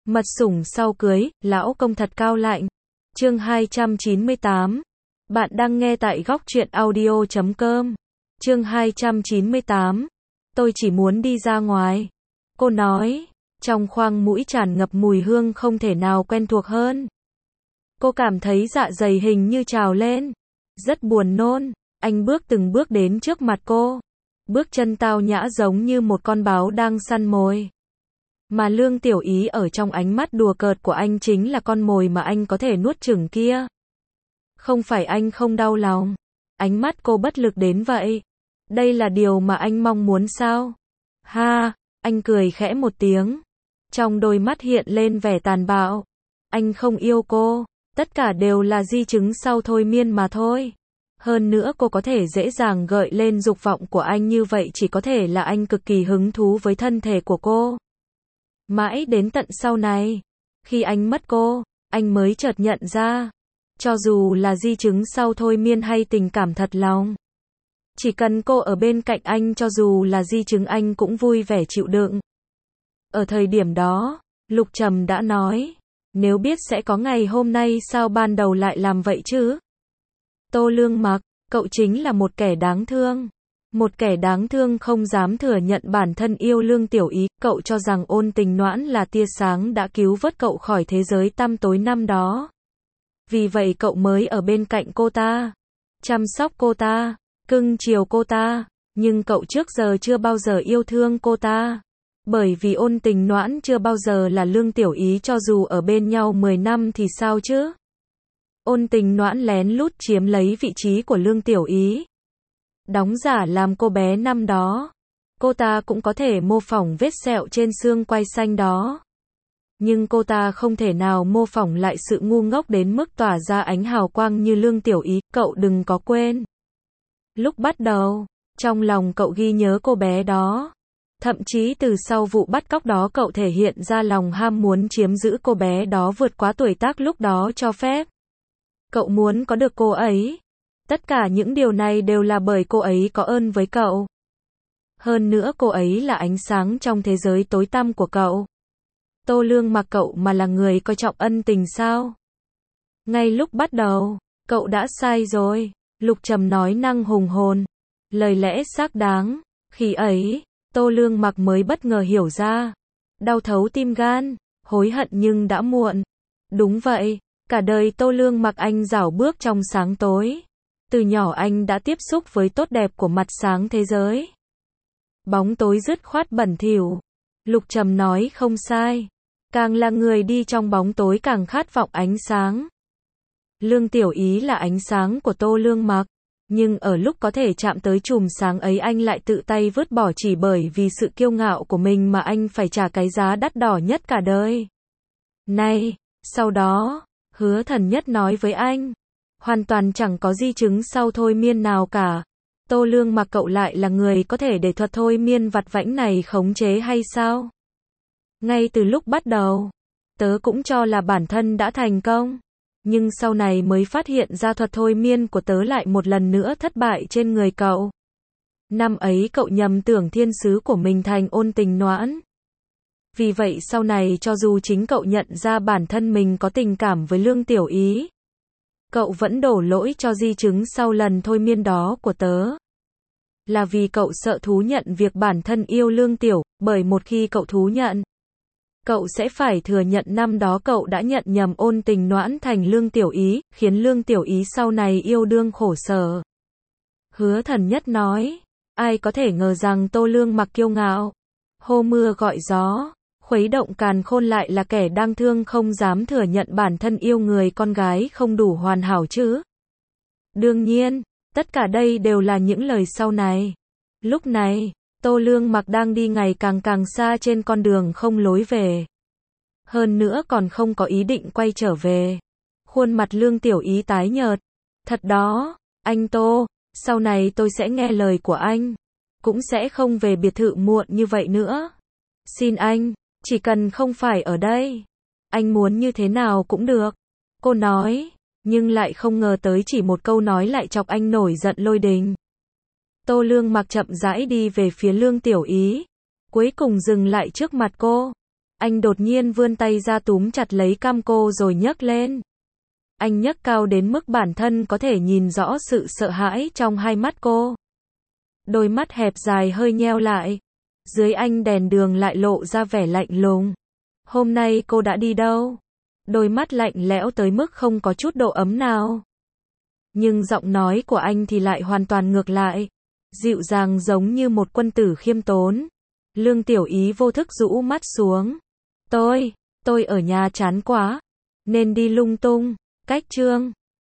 Mật sủng sau cưới, lão công thật cao lạnh. Chương 298. Bạn đang nghe tại góc truyện audio.com. Chương 298. Tôi chỉ muốn đi ra ngoài. Cô nói, trong khoang mũi tràn ngập mùi hương không thể nào quen thuộc hơn. Cô cảm thấy dạ dày hình như trào lên. Rất buồn nôn. Anh bước từng bước đến trước mặt cô. Bước chân tao nhã giống như một con báo đang săn mồi. Mà Lương Tiểu Ý ở trong ánh mắt đùa cợt của anh chính là con mồi mà anh có thể nuốt chửng kia. Không phải anh không đau lòng. Ánh mắt cô bất lực đến vậy. Đây là điều mà anh mong muốn sao? Ha, anh cười khẽ một tiếng. Trong đôi mắt hiện lên vẻ tàn bạo. Anh không yêu cô. Tất cả đều là di chứng sau thôi miên mà thôi. Hơn nữa cô có thể dễ dàng gợi lên dục vọng của anh như vậy chỉ có thể là anh cực kỳ hứng thú với thân thể của cô. Mãi đến tận sau này, khi anh mất cô, anh mới chợt nhận ra, cho dù là di chứng sau thôi miên hay tình cảm thật lòng, chỉ cần cô ở bên cạnh anh cho dù là di chứng anh cũng vui vẻ chịu đựng. Ở thời điểm đó, Lục Trầm đã nói, nếu biết sẽ có ngày hôm nay sao ban đầu lại làm vậy chứ? Tô Lương Mặc, cậu chính là một kẻ đáng thương. Một kẻ đáng thương không dám thừa nhận bản thân yêu Lương Tiểu Ý, cậu cho rằng Ôn Tình Noãn là tia sáng đã cứu vớt cậu khỏi thế giới tăm tối năm đó. Vì vậy cậu mới ở bên cạnh cô ta, chăm sóc cô ta, cưng chiều cô ta, nhưng cậu trước giờ chưa bao giờ yêu thương cô ta. Bởi vì Ôn Tình Noãn chưa bao giờ là Lương Tiểu Ý cho dù ở bên nhau 10 năm thì sao chứ? Ôn Tình Noãn lén lút chiếm lấy vị trí của Lương Tiểu Ý. Đóng giả làm cô bé năm đó. Cô ta cũng có thể mô phỏng vết sẹo trên xương quai xanh đó. Nhưng cô ta không thể nào mô phỏng lại sự ngu ngốc đến mức tỏa ra ánh hào quang như Lương Tiểu Ý, cậu đừng có quên. Lúc bắt đầu, trong lòng cậu ghi nhớ cô bé đó. Thậm chí từ sau vụ bắt cóc đó cậu thể hiện ra lòng ham muốn chiếm giữ cô bé đó vượt quá tuổi tác lúc đó cho phép. Cậu muốn có được cô ấy. Tất cả những điều này đều là bởi cô ấy có ơn với cậu. Hơn nữa cô ấy là ánh sáng trong thế giới tối tăm của cậu. Tô Lương Mặc cậu mà là người coi trọng ân tình sao? Ngay lúc bắt đầu, cậu đã sai rồi. Lục Trầm nói năng hùng hồn. Lời lẽ xác đáng. Khi ấy, Tô Lương Mặc mới bất ngờ hiểu ra. Đau thấu tim gan. Hối hận nhưng đã muộn. Đúng vậy. Cả đời Tô Lương Mặc anh rảo bước trong sáng tối. Từ nhỏ anh đã tiếp xúc với tốt đẹp của mặt sáng thế giới. Bóng tối dứt khoát bẩn thỉu. Lục Trầm nói không sai. Càng là người đi trong bóng tối càng khát vọng ánh sáng. Lương Tiểu Ý là ánh sáng của Tô Lương Mặc. Nhưng ở lúc có thể chạm tới chùm sáng ấy anh lại tự tay vứt bỏ chỉ bởi vì sự kiêu ngạo của mình mà anh phải trả cái giá đắt đỏ nhất cả đời. Này, sau đó, Hứa Thần Nhất nói với anh. Hoàn toàn chẳng có di chứng sau thôi miên nào cả. Tô Lương Mặc cậu lại là người có thể để thuật thôi miên vặt vãnh này khống chế hay sao? Ngay từ lúc bắt đầu, tớ cũng cho là bản thân đã thành công. Nhưng sau này mới phát hiện ra thuật thôi miên của tớ lại một lần nữa thất bại trên người cậu. Năm ấy cậu nhầm tưởng thiên sứ của mình thành Ôn Tình Noãn. Vì vậy sau này cho dù chính cậu nhận ra bản thân mình có tình cảm với Lương Tiểu Ý, cậu vẫn đổ lỗi cho di chứng sau lần thôi miên đó của tớ. Là vì cậu sợ thú nhận việc bản thân yêu Lương Tiểu, bởi một khi cậu thú nhận, cậu sẽ phải thừa nhận năm đó cậu đã nhận nhầm Ôn Tình Noãn thành Lương Tiểu Ý, khiến Lương Tiểu Ý sau này yêu đương khổ sở. Hứa Thần Nhất nói, ai có thể ngờ rằng Tô Lương Mặc kiêu ngạo, hô mưa gọi gió, khuấy động càn khôn lại là kẻ đang thương không dám thừa nhận bản thân yêu người con gái không đủ hoàn hảo chứ. Đương nhiên, tất cả đây đều là những lời sau này. Lúc này, Tô Lương Mặc đang đi ngày càng xa trên con đường không lối về. Hơn nữa còn không có ý định quay trở về. Khuôn mặt Lương Tiểu Ý tái nhợt. Thật đó, anh Tô, sau này tôi sẽ nghe lời của anh. Cũng sẽ không về biệt thự muộn như vậy nữa. Xin anh, chỉ cần không phải ở đây. Anh muốn như thế nào cũng được. Cô nói, nhưng lại không ngờ tới chỉ một câu nói lại chọc anh nổi giận lôi đình. Tô Lương Mặc chậm rãi đi về phía Lương Tiểu Ý. Cuối cùng dừng lại trước mặt cô. Anh đột nhiên vươn tay ra túm chặt lấy cằm cô rồi nhấc lên. Anh nhấc cao đến mức bản thân có thể nhìn rõ sự sợ hãi trong hai mắt cô. Đôi mắt hẹp dài hơi nheo lại. Dưới ánh đèn đường lại lộ ra vẻ lạnh lùng. Hôm nay cô đã đi đâu? Đôi mắt lạnh lẽo tới mức không có chút độ ấm nào. Nhưng giọng nói của anh thì lại hoàn toàn ngược lại. Dịu dàng giống như một quân tử khiêm tốn. Lương Tiểu Ý vô thức rũ mắt xuống. Tôi ở nhà chán quá. Nên đi lung tung. Cách chương